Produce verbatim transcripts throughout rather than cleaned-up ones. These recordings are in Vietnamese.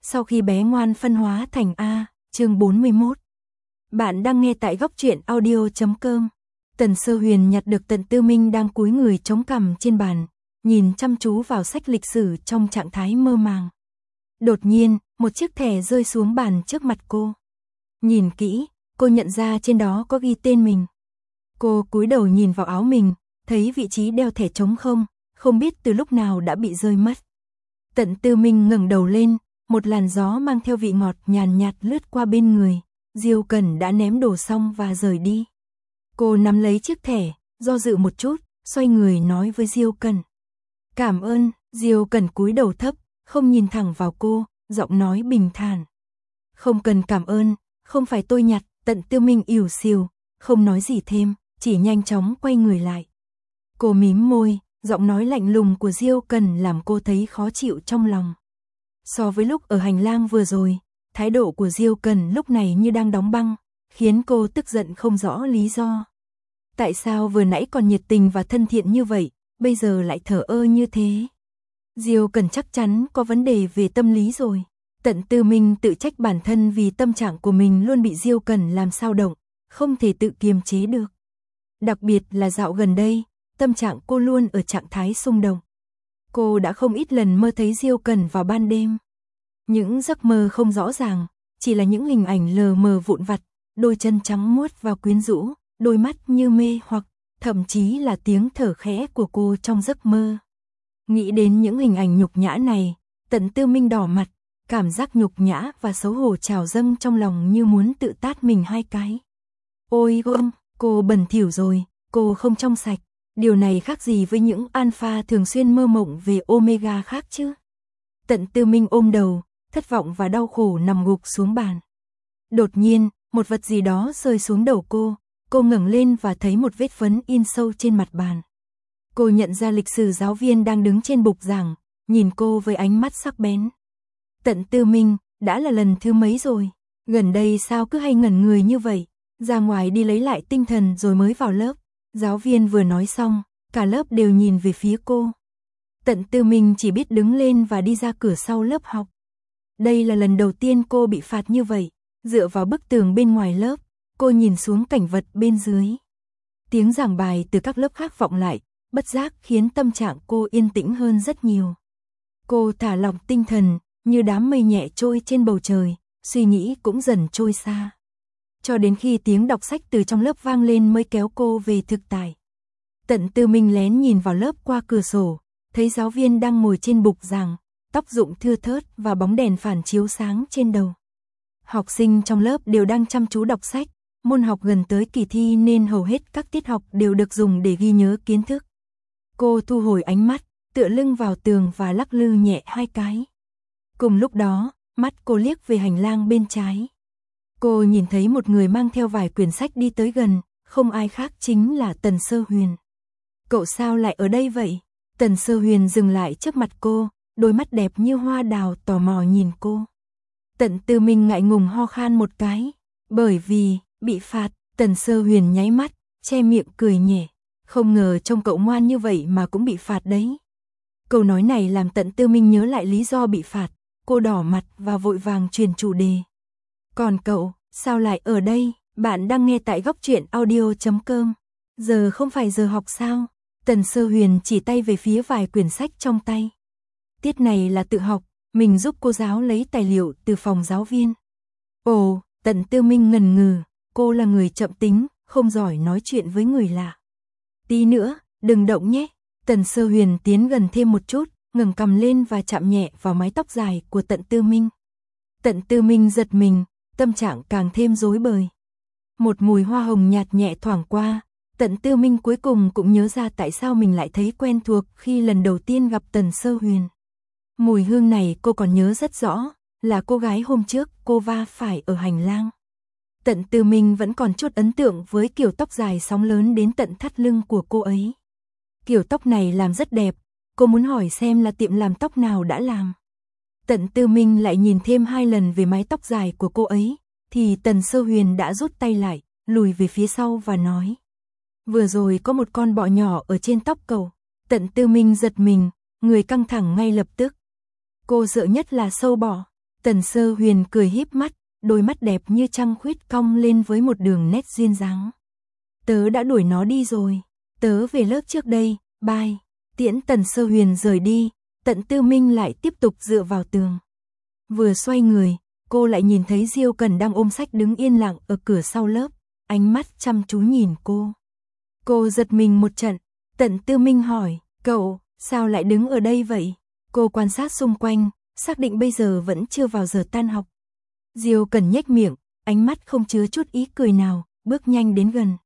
Sau khi bé ngoan phân hóa thành A, chương bốn mươi mốt. Bạn đang nghe tại góc truyện audio chấm com. Tần Sơ Huyền nhặt được Tần Tư Minh đang cúi người chống cằm trên bàn, nhìn chăm chú vào sách lịch sử trong trạng thái mơ màng. Đột nhiên, một chiếc thẻ rơi xuống bàn trước mặt cô. Nhìn kỹ, cô nhận ra trên đó có ghi tên mình. Cô cúi đầu nhìn vào áo mình, thấy vị trí đeo thẻ trống không, không biết từ lúc nào đã bị rơi mất. Tần Tư Minh ngẩng đầu lên, một làn gió mang theo vị ngọt nhàn nhạt lướt qua bên người. Diêu Cẩn đã ném đồ xong và rời đi. Cô nắm lấy chiếc thẻ, do dự một chút, xoay người nói với Diêu Cẩn. Cảm ơn. Diêu Cẩn cúi đầu thấp, không nhìn thẳng vào cô, giọng nói bình thản. Không cần cảm ơn, không phải tôi nhặt. Tần Tư Minh ỉu xìu, không nói gì thêm, chỉ nhanh chóng quay người lại. Cô mím môi, giọng nói lạnh lùng của Diêu Cẩn làm cô thấy khó chịu trong lòng. So với lúc ở hành lang vừa rồi, thái độ của Diêu Cẩn lúc này như đang đóng băng, khiến cô tức giận không rõ lý do. Tại sao vừa nãy còn nhiệt tình và thân thiện như vậy, bây giờ lại thờ ơ như thế? Diêu Cẩn chắc chắn có vấn đề về tâm lý rồi. Tần Tư Minh tự trách bản thân vì tâm trạng của mình luôn bị Diêu Cẩn làm xao động, không thể tự kiềm chế được. Đặc biệt là dạo gần đây, tâm trạng cô luôn ở trạng thái xung động. Cô đã không ít lần mơ thấy Diêu Cẩn vào ban đêm. Những giấc mơ không rõ ràng, chỉ là những hình ảnh lờ mờ vụn vặt, đôi chân trắng muốt và quyến rũ, đôi mắt như mê hoặc, thậm chí là tiếng thở khẽ của cô trong giấc mơ. Nghĩ đến những hình ảnh nhục nhã này, Tần Tư Minh đỏ mặt, cảm giác nhục nhã và xấu hổ trào dâng trong lòng như muốn tự tát mình hai cái. Ôi gông, cô bẩn thỉu rồi, cô không trong sạch. Điều này khác gì với những alpha thường xuyên mơ mộng về omega khác chứ? Tần Tư Minh ôm đầu, thất vọng và đau khổ nằm gục xuống bàn. Đột nhiên, một vật gì đó rơi xuống đầu cô, cô ngẩng lên và thấy một vết phấn in sâu trên mặt bàn. Cô nhận ra lịch sử giáo viên đang đứng trên bục giảng, nhìn cô với ánh mắt sắc bén. Tần Tư Minh, đã là lần thứ mấy rồi? Gần đây sao cứ hay ngẩn người như vậy? Ra ngoài đi lấy lại tinh thần rồi mới vào lớp. Giáo viên vừa nói xong, cả lớp đều nhìn về phía cô. Tần Tư Minh chỉ biết đứng lên và đi ra cửa sau lớp học. Đây là lần đầu tiên cô bị phạt như vậy. Dựa vào bức tường bên ngoài lớp, cô nhìn xuống cảnh vật bên dưới. Tiếng giảng bài từ các lớp khác vọng lại, bất giác khiến tâm trạng cô yên tĩnh hơn rất nhiều. Cô thả lỏng tinh thần, như đám mây nhẹ trôi trên bầu trời, suy nghĩ cũng dần trôi xa. Cho đến khi tiếng đọc sách từ trong lớp vang lên mới kéo cô về thực tại. Tần Tư Minh lén nhìn vào lớp qua cửa sổ, thấy giáo viên đang ngồi trên bục giảng, tóc rụng thưa thớt và bóng đèn phản chiếu sáng trên đầu. Học sinh trong lớp đều đang chăm chú đọc sách, môn học gần tới kỳ thi nên hầu hết các tiết học đều được dùng để ghi nhớ kiến thức. Cô thu hồi ánh mắt, tựa lưng vào tường và lắc lư nhẹ hai cái. Cùng lúc đó, mắt cô liếc về hành lang bên trái. Cô nhìn thấy một người mang theo vài quyển sách đi tới gần, không ai khác chính là Tần Sơ Huyền. Cậu sao lại ở đây vậy? Tần Sơ Huyền dừng lại trước mặt cô, đôi mắt đẹp như hoa đào tò mò nhìn cô. Tần Tư Minh ngại ngùng ho khan một cái, bởi vì bị phạt. Tần Sơ Huyền nháy mắt, che miệng cười nhẹ. Không ngờ trông cậu ngoan như vậy mà cũng bị phạt đấy. Câu nói này làm Tần Tư Minh nhớ lại lý do bị phạt, cô đỏ mặt và vội vàng chuyển chủ đề. Còn cậu, sao lại ở đây? Bạn đang nghe tại góc truyện audio chấm com. Giờ không phải giờ học sao? Tần Sơ Huyền chỉ tay về phía vài quyển sách trong tay. Tiết này là tự học, mình giúp cô giáo lấy tài liệu từ phòng giáo viên. Ồ, Tần Tư Minh ngần ngừ, cô là người chậm tính, không giỏi nói chuyện với người lạ. Tí nữa, đừng động nhé. Tần Sơ Huyền tiến gần thêm một chút, ngẩng cằm lên và chạm nhẹ vào mái tóc dài của Tần Tư Minh. Tần Tư Minh giật mình, tâm trạng càng thêm rối bời. Một mùi hoa hồng nhạt nhẹ thoảng qua, Tần Tư Minh cuối cùng cũng nhớ ra tại sao mình lại thấy quen thuộc khi lần đầu tiên gặp Tần Sơ Huyền. Mùi hương này cô còn nhớ rất rõ, là cô gái hôm trước cô va phải ở hành lang. Tần Tư Minh vẫn còn chút ấn tượng với kiểu tóc dài sóng lớn đến tận thắt lưng của cô ấy. Kiểu tóc này làm rất đẹp, cô muốn hỏi xem là tiệm làm tóc nào đã làm. Tần Tư Minh lại nhìn thêm hai lần về mái tóc dài của cô ấy, thì Tần Sơ Huyền đã rút tay lại, lùi về phía sau và nói. Vừa rồi có một con bọ nhỏ ở trên tóc cậu. Tần Tư Minh giật mình, người căng thẳng ngay lập tức. Cô sợ nhất là sâu bọ. Tần Sơ Huyền cười híp mắt, đôi mắt đẹp như trăng khuyết cong lên với một đường nét duyên dáng. Tớ đã đuổi nó đi rồi, tớ về lớp trước đây, bye. Tiễn Tần Sơ Huyền rời đi, Tận Tư Minh lại tiếp tục dựa vào tường. Vừa xoay người, cô lại nhìn thấy Diêu Cần đang ôm sách đứng yên lặng ở cửa sau lớp, ánh mắt chăm chú nhìn cô. Cô giật mình một trận, Tận Tư Minh hỏi, cậu, sao lại đứng ở đây vậy? Cô quan sát xung quanh, xác định bây giờ vẫn chưa vào giờ tan học. Diêu Cần nhếch miệng, ánh mắt không chứa chút ý cười nào, bước nhanh đến gần.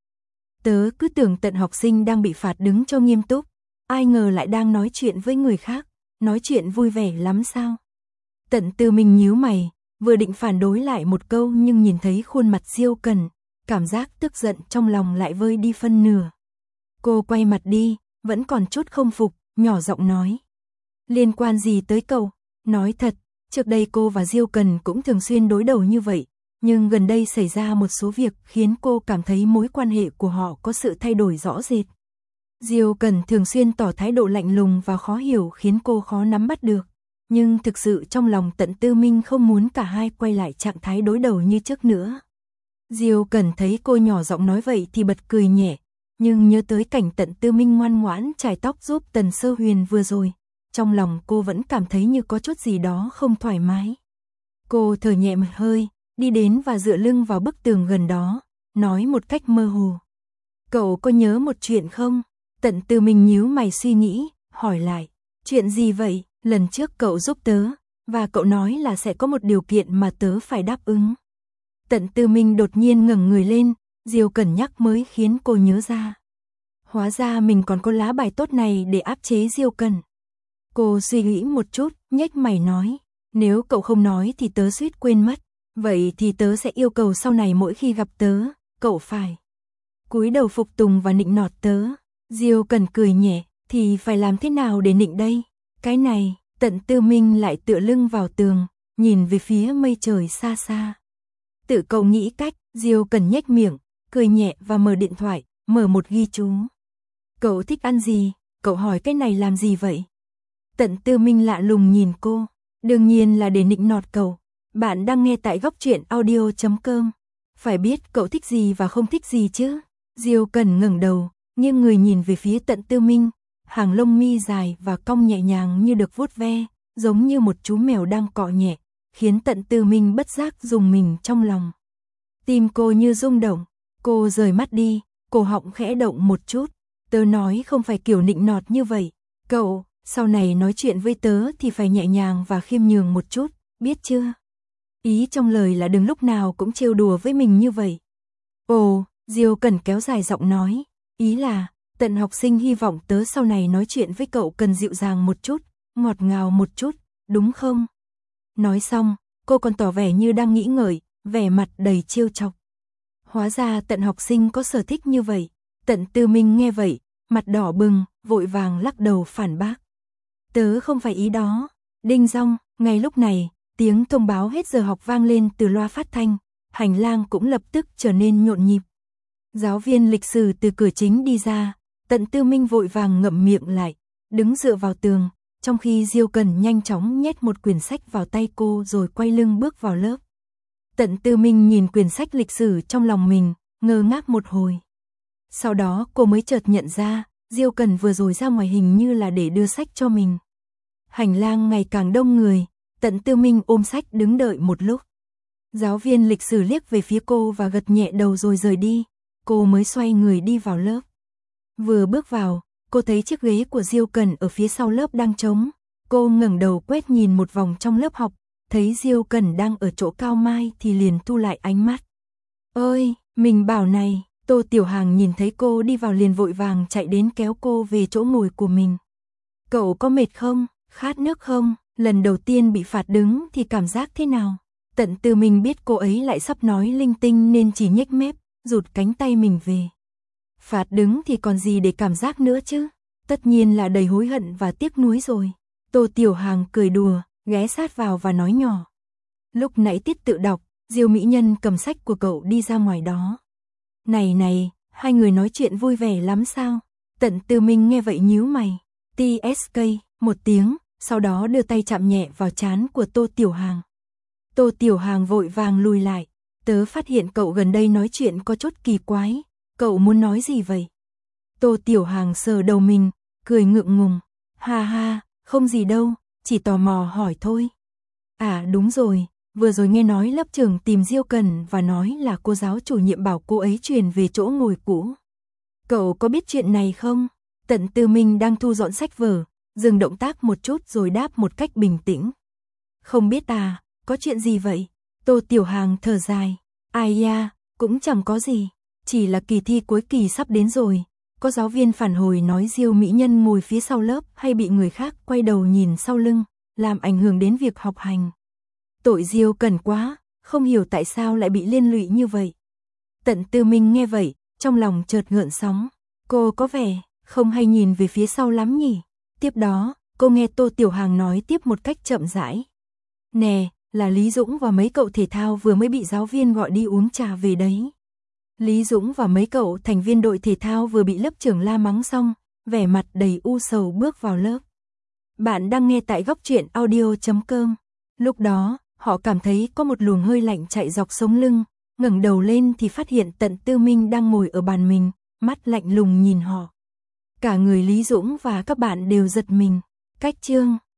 Tớ cứ tưởng Tận học sinh đang bị phạt đứng cho nghiêm túc, ai ngờ lại đang nói chuyện với người khác, nói chuyện vui vẻ lắm sao? Tận Tư Minh nhíu mày, vừa định phản đối lại một câu nhưng nhìn thấy khuôn mặt Diêu Cần, cảm giác tức giận trong lòng lại vơi đi phân nửa. Cô quay mặt đi, vẫn còn chút không phục, nhỏ giọng nói. Liên quan gì tới cậu? Nói thật, trước đây cô và Diêu Cần cũng thường xuyên đối đầu như vậy, nhưng gần đây xảy ra một số việc khiến cô cảm thấy mối quan hệ của họ có sự thay đổi rõ rệt. Diêu Cần thường xuyên tỏ thái độ lạnh lùng và khó hiểu khiến cô khó nắm bắt được, nhưng thực sự trong lòng Tận Tư Minh không muốn cả hai quay lại trạng thái đối đầu như trước nữa. Diêu Cần thấy cô nhỏ giọng nói vậy thì bật cười nhẹ, nhưng nhớ tới cảnh Tận Tư Minh ngoan ngoãn chải tóc giúp Tần Sơ Huyền vừa rồi, trong lòng cô vẫn cảm thấy như có chút gì đó không thoải mái. Cô thở nhẹ một hơi, đi đến và dựa lưng vào bức tường gần đó, nói một cách mơ hồ. Cậu có nhớ một chuyện không? Tận Tư Minh nhíu mày suy nghĩ, hỏi lại. Chuyện gì vậy? Lần trước cậu giúp tớ, và cậu nói là sẽ có một điều kiện mà tớ phải đáp ứng. Tận Tư Minh đột nhiên ngẩng người lên, Diêu Cần nhắc mới khiến cô nhớ ra. Hóa ra mình còn có lá bài tốt này để áp chế Diêu Cần. Cô suy nghĩ một chút, nhếch mày nói, nếu cậu không nói thì tớ suýt quên mất, vậy thì tớ sẽ yêu cầu sau này mỗi khi gặp tớ, cậu phải cúi đầu phục tùng và nịnh nọt tớ. Diêu Cần cười nhẹ, thì phải làm thế nào để nịnh đây? Cái này, Tận Tư Minh lại tựa lưng vào tường, nhìn về phía mây trời xa xa. Tự cậu nghĩ cách, Diêu Cần nhếch miệng, cười nhẹ và mở điện thoại, mở một ghi chú. Cậu thích ăn gì? Cậu hỏi cái này làm gì vậy? Tận Tư Minh lạ lùng nhìn cô, đương nhiên là để nịnh nọt cậu. Bạn đang nghe tại góc truyện audio chấm com. Phải biết cậu thích gì và không thích gì chứ? Diêu Cần ngẩng đầu, nghiêng người nhìn về phía Tận Tư Minh, hàng lông mi dài và cong nhẹ nhàng như được vuốt ve, giống như một chú mèo đang cọ nhẹ, khiến Tận Tư Minh bất giác rùng mình trong lòng. Tim cô như rung động, cô rời mắt đi, cổ họng khẽ động một chút. Tớ nói không phải kiểu nịnh nọt như vậy, cậu, sau này nói chuyện với tớ thì phải nhẹ nhàng và khiêm nhường một chút, biết chưa? Ý trong lời là đừng lúc nào cũng trêu đùa với mình như vậy. Ồ, Diêu Cần kéo dài giọng nói, ý là, Tận học sinh hy vọng tớ sau này nói chuyện với cậu cần dịu dàng một chút, ngọt ngào một chút, đúng không? Nói xong, cô còn tỏ vẻ như đang nghĩ ngợi, vẻ mặt đầy trêu chọc. Hóa ra Tận học sinh có sở thích như vậy. Tận Tư Minh nghe vậy, mặt đỏ bừng, vội vàng lắc đầu phản bác. Tớ không phải ý đó. Đinh dong, ngay lúc này, tiếng thông báo hết giờ học vang lên từ loa phát thanh, hành lang cũng lập tức trở nên nhộn nhịp. Giáo viên lịch sử từ cửa chính đi ra, Tận Tư Minh vội vàng ngậm miệng lại, đứng dựa vào tường, trong khi Diêu Cần nhanh chóng nhét một quyển sách vào tay cô rồi quay lưng bước vào lớp. Tận Tư Minh nhìn quyển sách lịch sử trong lòng mình, ngơ ngác một hồi. Sau đó cô mới chợt nhận ra, Diêu Cần vừa rồi ra ngoài hình như là để đưa sách cho mình. Hành lang ngày càng đông người, Tận Tư Minh ôm sách đứng đợi một lúc. Giáo viên lịch sử liếc về phía cô và gật nhẹ đầu rồi rời đi, cô mới xoay người đi vào lớp. Vừa bước vào, cô thấy chiếc ghế của Diêu Cần ở phía sau lớp đang trống. Cô ngẩng đầu quét nhìn một vòng trong lớp học, thấy Diêu Cần đang ở chỗ cao mai thì liền thu lại ánh mắt. Ơi, mình bảo này, Tô Tiểu Hàng nhìn thấy cô đi vào liền vội vàng chạy đến kéo cô về chỗ ngồi của mình. Cậu có mệt không? Khát nước không? Lần đầu tiên bị phạt đứng thì cảm giác thế nào? Tận Tư Minh biết cô ấy lại sắp nói linh tinh nên chỉ nhếch mép, rụt cánh tay mình về. Phạt đứng thì còn gì để cảm giác nữa chứ? Tất nhiên là đầy hối hận và tiếc nuối rồi. Tô Tiểu Hàng cười đùa, ghé sát vào và nói nhỏ. Lúc nãy tiết tự đọc, Diêu mỹ nhân cầm sách của cậu đi ra ngoài đó. Này này, hai người nói chuyện vui vẻ lắm sao? Tận Tư Minh nghe vậy nhíu mày. tê ét ca, một tiếng, sau đó đưa tay chạm nhẹ vào trán của Tô Tiểu Hàng. Tô Tiểu Hàng vội vàng lùi lại. Tớ phát hiện cậu gần đây nói chuyện có chút kỳ quái. Cậu muốn nói gì vậy? Tô Tiểu Hàng sờ đầu mình, cười ngượng ngùng. Ha ha, không gì đâu, chỉ tò mò hỏi thôi. À đúng rồi, vừa rồi nghe nói lớp trưởng tìm Diêu Cần và nói là cô giáo chủ nhiệm bảo cô ấy chuyển về chỗ ngồi cũ. Cậu có biết chuyện này không? Tận Tư Minh đang thu dọn sách vở, dừng động tác một chút rồi đáp một cách bình tĩnh. Không biết à, có chuyện gì vậy? Tô Tiểu Hàng thở dài. Ai da, cũng chẳng có gì, chỉ là kỳ thi cuối kỳ sắp đến rồi. Có giáo viên phản hồi nói Diêu mỹ nhân ngồi phía sau lớp hay bị người khác quay đầu nhìn sau lưng, làm ảnh hưởng đến việc học hành. Tội Diêu Cần quá, không hiểu tại sao lại bị liên lụy như vậy. Tận Tư Minh nghe vậy, trong lòng chợt gợn sóng. Cô có vẻ không hay nhìn về phía sau lắm nhỉ. Tiếp đó, cô nghe Tô Tiểu Hàng nói tiếp một cách chậm rãi. Nè, là Lý Dũng và mấy cậu thể thao vừa mới bị giáo viên gọi đi uống trà về đấy. Lý Dũng và mấy cậu thành viên đội thể thao vừa bị lớp trưởng la mắng xong, vẻ mặt đầy u sầu bước vào lớp. Bạn đang nghe tại góc truyện audio chấm com. Lúc đó, họ cảm thấy có một luồng hơi lạnh chạy dọc sống lưng, ngẩng đầu lên thì phát hiện Tận Tư Minh đang ngồi ở bàn mình, mắt lạnh lùng nhìn họ. Cả người Lý Dũng và các bạn đều giật mình. Cách chương